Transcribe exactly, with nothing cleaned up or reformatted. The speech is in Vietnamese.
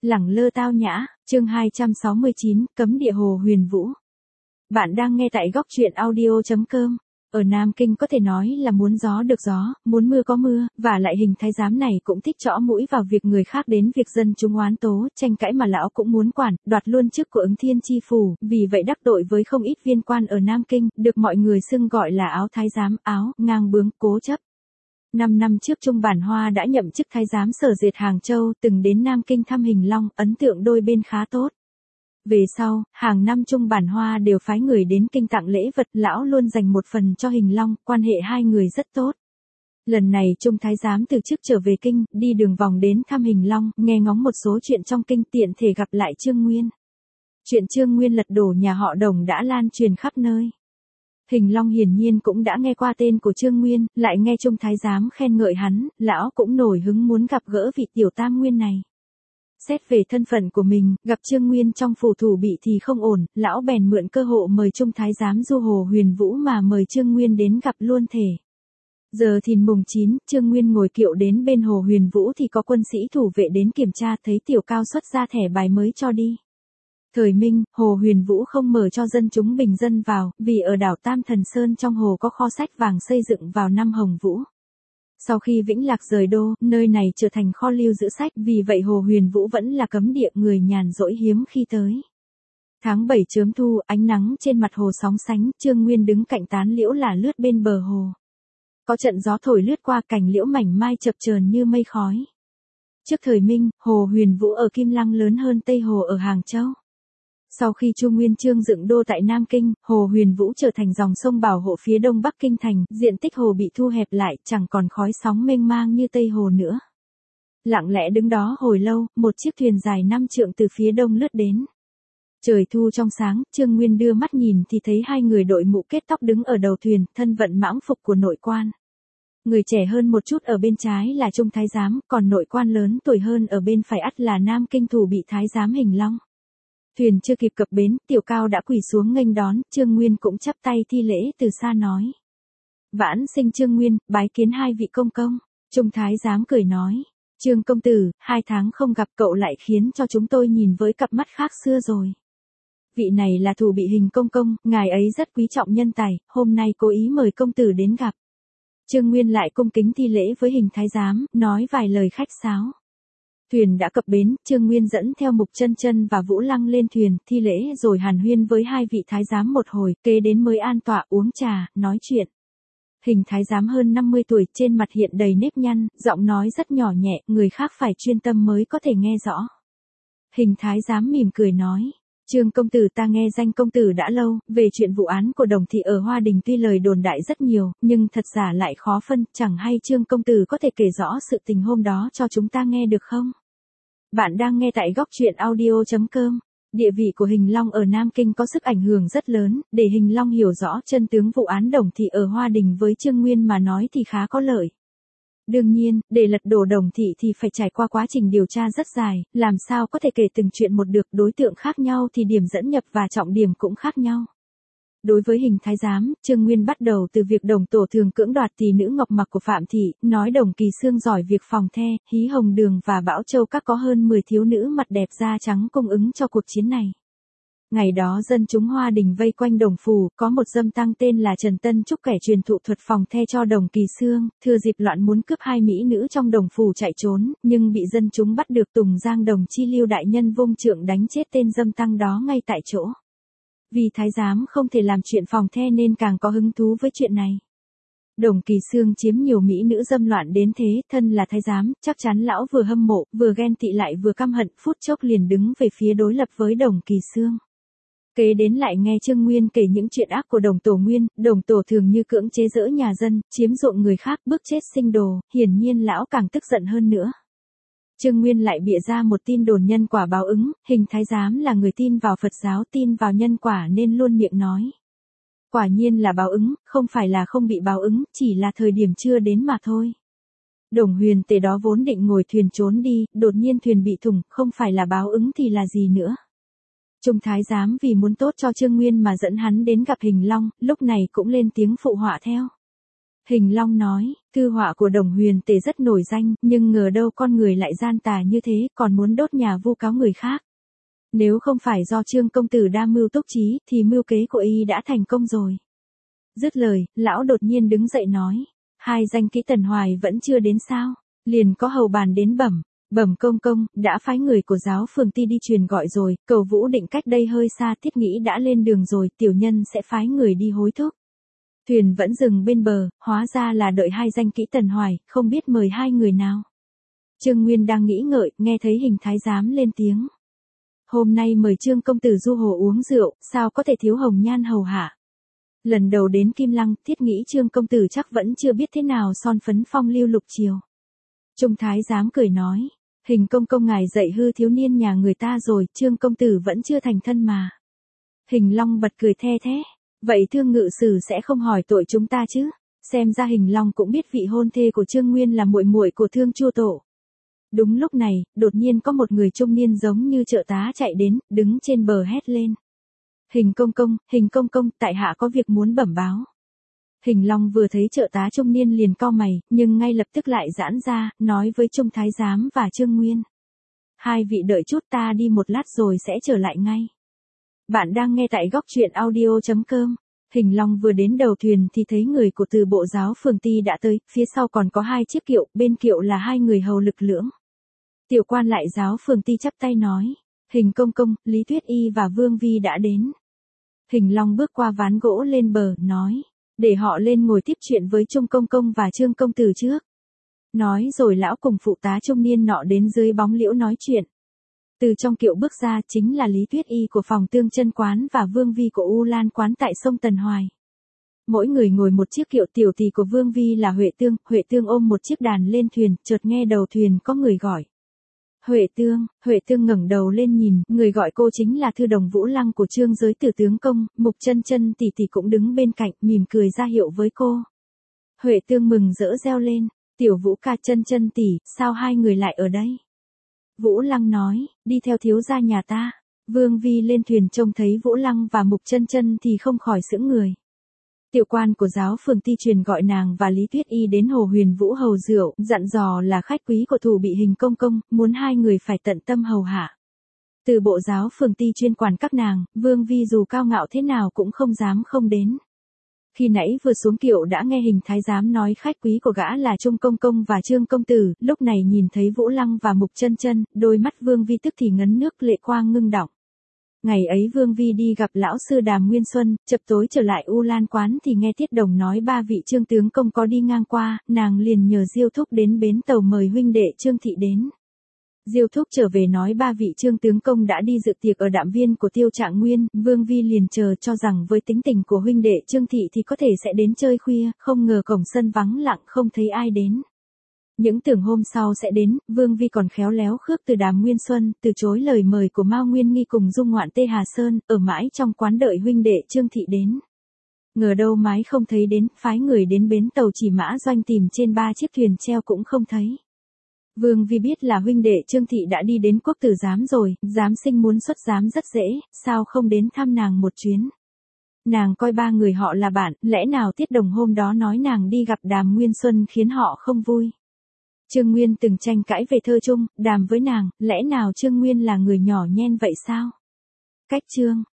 Lẳng lơ tao nhã, chương hai trăm sáu mươi chín, cấm địa Hồ Huyền Vũ. Bạn đang nghe tại góc truyện audio.com. Ở Nam Kinh có thể nói là muốn gió được gió, muốn mưa có mưa, và lại Hình thái giám này cũng thích chõ mũi vào việc người khác đến việc dân chúng oán tố, tranh cãi mà lão cũng muốn quản, đoạt luôn chức của Ứng Thiên Chi Phủ, vì vậy đắc tội với không ít viên quan ở Nam Kinh, được mọi người xưng gọi là áo thái giám, áo, ngang bướng, cố chấp. Năm năm trước Trung Bản Hoa đã nhậm chức thái giám Sở Dệt Hàng Châu, từng đến Nam Kinh thăm Hình Long, ấn tượng đôi bên khá tốt. Về sau, hàng năm Trung Bản Hoa đều phái người đến Kinh tặng lễ vật, lão luôn dành một phần cho Hình Long, quan hệ hai người rất tốt. Lần này Trung thái giám từ chức trở về Kinh, đi đường vòng đến thăm Hình Long, nghe ngóng một số chuyện trong Kinh, tiện thể gặp lại Trương Nguyên. Chuyện Trương Nguyên lật đổ nhà họ Đồng đã lan truyền khắp nơi. Hình Long hiển nhiên cũng đã nghe qua tên của Trương Nguyên, lại nghe Trung thái giám khen ngợi hắn, lão cũng nổi hứng muốn gặp gỡ vị tiểu tam nguyên này. Xét về thân phận của mình, gặp Trương Nguyên trong phủ thủ bị thì không ổn, lão bèn mượn cơ hội mời Trung thái giám du Hồ Huyền Vũ mà mời Trương Nguyên đến gặp luôn thể. Giờ Thìn mùng chín, Trương Nguyên ngồi kiệu đến bên Hồ Huyền Vũ thì có quân sĩ thủ vệ đến kiểm tra, thấy tiểu cao xuất ra thẻ bài mới cho đi. Thời Minh, Hồ Huyền Vũ không mở cho dân chúng bình dân vào, vì ở đảo Tam Thần Sơn trong hồ có kho sách vàng xây dựng vào năm Hồng Vũ. Sau khi Vĩnh Lạc rời đô, nơi này trở thành kho lưu giữ sách, vì vậy Hồ Huyền Vũ vẫn là cấm địa, người nhàn rỗi hiếm khi tới. Tháng bảy chớm thu, ánh nắng trên mặt hồ sóng sánh, Trương Nguyên đứng cạnh tán liễu là lướt bên bờ hồ. Có trận gió thổi lướt qua, cành liễu mảnh mai chập chờn như mây khói. Trước thời Minh, Hồ Huyền Vũ ở Kim Lăng lớn hơn Tây Hồ ở Hàng Châu. Sau khi Chu Nguyên Chương dựng đô tại Nam Kinh, Hồ Huyền Vũ trở thành dòng sông bảo hộ phía đông bắc kinh thành, diện tích hồ bị thu hẹp lại, chẳng còn khói sóng mênh mang như Tây Hồ nữa. Lặng lẽ đứng đó hồi lâu, một chiếc thuyền dài năm trượng từ phía đông lướt đến. Trời thu trong sáng, Trương Nguyên đưa mắt nhìn thì thấy hai người đội mũ kết tóc đứng ở đầu thuyền, thân vận mãng phục của nội quan. Người trẻ hơn một chút ở bên trái là Trung thái giám, còn nội quan lớn tuổi hơn ở bên phải ắt là Nam Kinh thủ bị thái giám Hình Long. Thuyền chưa kịp cập bến, tiểu cao đã quỳ xuống nghênh đón, Trương Nguyên cũng chắp tay thi lễ từ xa nói. Vãn sinh Trương Nguyên, bái kiến hai vị công công. Trung thái giám cười nói. Trương công tử, hai tháng không gặp cậu lại khiến cho chúng tôi nhìn với cặp mắt khác xưa rồi. Vị này là thủ bị Hình công công, ngài ấy rất quý trọng nhân tài, hôm nay cố ý mời công tử đến gặp. Trương Nguyên lại cung kính thi lễ với Hình thái giám, nói vài lời khách sáo. Thuyền đã cập bến, Trương Nguyên dẫn theo Mục Chân Chân và Vũ Lăng lên thuyền, thi lễ rồi hàn huyên với hai vị thái giám một hồi, kế đến mới an tọa uống trà, nói chuyện. Hình thái giám hơn năm mươi tuổi, trên mặt hiện đầy nếp nhăn, giọng nói rất nhỏ nhẹ, người khác phải chuyên tâm mới có thể nghe rõ. Hình thái giám mỉm cười nói. Trương công tử, ta nghe danh công tử đã lâu, về chuyện vụ án của Đồng thị ở Hoa Đình tuy lời đồn đại rất nhiều, nhưng thật giả lại khó phân, chẳng hay Trương công tử có thể kể rõ sự tình hôm đó cho chúng ta nghe được không? Bạn đang nghe tại góc truyện audio.com. Địa vị của Hình Long ở Nam Kinh có sức ảnh hưởng rất lớn, để Hình Long hiểu rõ chân tướng vụ án Đồng thị ở Hoa Đình với Trương Nguyên mà nói thì khá có lợi. Đương nhiên, để lật đổ Đồng thị thì phải trải qua quá trình điều tra rất dài, làm sao có thể kể từng chuyện một được, đối tượng khác nhau thì điểm dẫn nhập và trọng điểm cũng khác nhau. Đối với Hình thái giám, Trương Nguyên bắt đầu từ việc Đồng tổ thường cưỡng đoạt tỷ nữ Ngọc Mặc của Phạm thị, nói Đồng Kỳ Xương giỏi việc phòng the, Hí Hồng Đường và Bảo Châu các có hơn mười thiếu nữ mặt đẹp da trắng cung ứng cho cuộc chiến này. Ngày đó dân chúng Hoa Đình vây quanh Đồng phủ, có một dâm tăng tên là Trần Tân Trúc kẻ truyền thụ thuật phòng the cho Đồng Kỳ Xương, thừa dịp loạn muốn cướp hai mỹ nữ trong Đồng phủ chạy trốn, nhưng bị dân chúng bắt được. Tùng Giang Đồng Chi Lưu đại nhân vung trượng đánh chết tên dâm tăng đó ngay tại chỗ. Vì thái giám không thể làm chuyện phòng the nên càng có hứng thú với chuyện này. Đồng Kỳ Xương chiếm nhiều mỹ nữ dâm loạn đến thế, thân là thái giám, chắc chắn lão vừa hâm mộ, vừa ghen tị lại vừa căm hận, phút chốc liền đứng về phía đối lập với Đồng Kỳ Xương. Kế đến lại nghe Trương Nguyên kể những chuyện ác của Đồng Tổ Nguyên, Đồng Tổ thường như cưỡng chế dỡ nhà dân, chiếm ruộng người khác, bức chết sinh đồ, hiển nhiên lão càng tức giận hơn nữa. Trương Nguyên lại bịa ra một tin đồn nhân quả báo ứng, Hình thái giám là người tin vào Phật giáo, tin vào nhân quả nên luôn miệng nói. Quả nhiên là báo ứng, không phải là không bị báo ứng, chỉ là thời điểm chưa đến mà thôi. Đồng Huyền Tề đó vốn định ngồi thuyền trốn đi, đột nhiên thuyền bị thủng, không phải là báo ứng thì là gì nữa. Trung thái giám vì muốn tốt cho Trương Nguyên mà dẫn hắn đến gặp Hình Long, lúc này cũng lên tiếng phụ họa theo. Hình Long nói, thư họa của Đồng Huyền Tề rất nổi danh, nhưng ngờ đâu con người lại gian tà như thế, còn muốn đốt nhà vu cáo người khác. Nếu không phải do Trương công tử đa mưu túc trí, thì mưu kế của y đã thành công rồi. Dứt lời, lão đột nhiên đứng dậy nói, hai danh kỹ Tần Hoài vẫn chưa đến sao? Liền có hầu bàn đến bẩm, bẩm công công, đã phái người của giáo phường Ti đi truyền gọi rồi, cầu Vũ Định cách đây hơi xa, thiết nghĩ đã lên đường rồi, tiểu nhân sẽ phái người đi hối thúc. Thuyền vẫn dừng bên bờ, hóa ra là đợi hai danh kỹ Tần Hoài, không biết mời hai người nào. Trương Nguyên đang nghĩ ngợi, nghe thấy Hình thái giám lên tiếng. Hôm nay mời Trương công tử du hồ uống rượu, sao có thể thiếu hồng nhan hầu hạ. Lần đầu đến Kim Lăng, thiết nghĩ Trương công tử chắc vẫn chưa biết thế nào son phấn phong lưu lục triều. Trung thái giám cười nói, Hình công công ngài dạy hư thiếu niên nhà người ta rồi, Trương công tử vẫn chưa thành thân mà. Hình Long bật cười the thế, vậy thương ngự sử sẽ không hỏi tội chúng ta chứ? Xem ra Hình Long cũng biết vị hôn thê của Trương Nguyên là muội muội của Thương Chu tổ. Đúng lúc này, đột nhiên có một người trung niên giống như trợ tá chạy đến, đứng trên bờ hét lên. Hình công công, Hình công công, tại hạ có việc muốn bẩm báo. Hình Long vừa thấy trợ tá trung niên liền cau mày, nhưng ngay lập tức lại giãn ra, nói với Trung thái giám và Trương Nguyên. Hai vị đợi chút, ta đi một lát rồi sẽ trở lại ngay. Bạn đang nghe tại góc truyện audio chấm com. Hình Long vừa đến đầu thuyền thì thấy người của từ bộ giáo phường Ti đã tới, phía sau còn có hai chiếc kiệu, bên kiệu là hai người hầu lực lưỡng. Tiểu quan lại giáo phường Ti chắp tay nói, Hình công công, Lý Tuyết Y và Vương Vi đã đến. Hình Long bước qua ván gỗ lên bờ, nói, để họ lên ngồi tiếp chuyện với Trung công công và Trương công tử trước. Nói rồi lão cùng phụ tá trung niên nọ đến dưới bóng liễu nói chuyện. Từ trong kiệu bước ra chính là Lý Tuyết Y của phòng Tương Chân quán và Vương Vi của U Lan quán tại sông Tần Hoài. Mỗi người ngồi một chiếc kiệu, tiểu tỷ của Vương Vi là Huệ Tương, Huệ Tương ôm một chiếc đàn lên thuyền, chợt nghe đầu thuyền có người gọi. Huệ Tương, Huệ Tương ngẩng đầu lên nhìn, người gọi cô chính là thư đồng Vũ Lăng của Trương giới tử tướng công, Mục Chân Chân tỷ tỷ cũng đứng bên cạnh, mỉm cười ra hiệu với cô. Huệ Tương mừng rỡ reo lên, tiểu Vũ ca, Chân Chân tỷ, sao hai người lại ở đây? Vũ Lăng nói, đi theo thiếu gia nhà ta. Vương Vi lên thuyền trông thấy Vũ Lăng và Mục Chân Chân thì không khỏi sững người. Tiểu quan của giáo phường Ti truyền gọi nàng và Lý Tuyết Y đến Hồ Huyền Vũ hầu rượu, dặn dò là khách quý của thủ bị Hình công công, muốn hai người phải tận tâm hầu hạ. Từ bộ giáo phường Ti chuyên quản các nàng, Vương Vi dù cao ngạo thế nào cũng không dám không đến. Khi nãy vừa xuống kiệu đã nghe Hình thái giám nói khách quý của gã là Trung công công và Trương công tử, lúc này nhìn thấy Vũ Lăng và Mục Chân Chân, đôi mắt Vương Vi tức thì ngấn nước, lệ quang ngưng đọng. Ngày ấy Vương Vi đi gặp lão sư Đàm Nguyên Xuân, chập tối trở lại U Lan quán thì nghe Tiết Đồng nói ba vị Trương tướng công có đi ngang qua, nàng liền nhờ Diêu Thúc đến bến tàu mời huynh đệ Trương thị đến. Diêu Thúc trở về nói ba vị Trương tướng công đã đi dự tiệc ở đạm viên của Tiêu Trạng Nguyên, Vương Vi liền chờ cho rằng với tính tình của huynh đệ Trương thị thì có thể sẽ đến chơi khuya, không ngờ cổng sân vắng lặng không thấy ai đến. Những tưởng hôm sau sẽ đến, Vương Vi còn khéo léo khước từ Đàm Nguyên Xuân, từ chối lời mời của Mao Nguyên Nghi cùng dung ngoạn Tê Hà Sơn, ở mãi trong quán đợi huynh đệ Trương thị đến. Ngờ đâu mái không thấy đến, phái người đến bến tàu Chỉ Mã Doanh tìm trên ba chiếc thuyền treo cũng không thấy. Vương Vi biết là huynh đệ Trương thị đã đi đến quốc tử giám rồi, giám sinh muốn xuất giám rất dễ, sao không đến thăm nàng một chuyến. Nàng coi ba người họ là bạn, lẽ nào Tiết Đồng hôm đó nói nàng đi gặp Đàm Nguyên Xuân khiến họ không vui. Trương Nguyên từng tranh cãi về thơ chung, đàm với nàng, lẽ nào Trương Nguyên là người nhỏ nhen vậy sao? Cách chương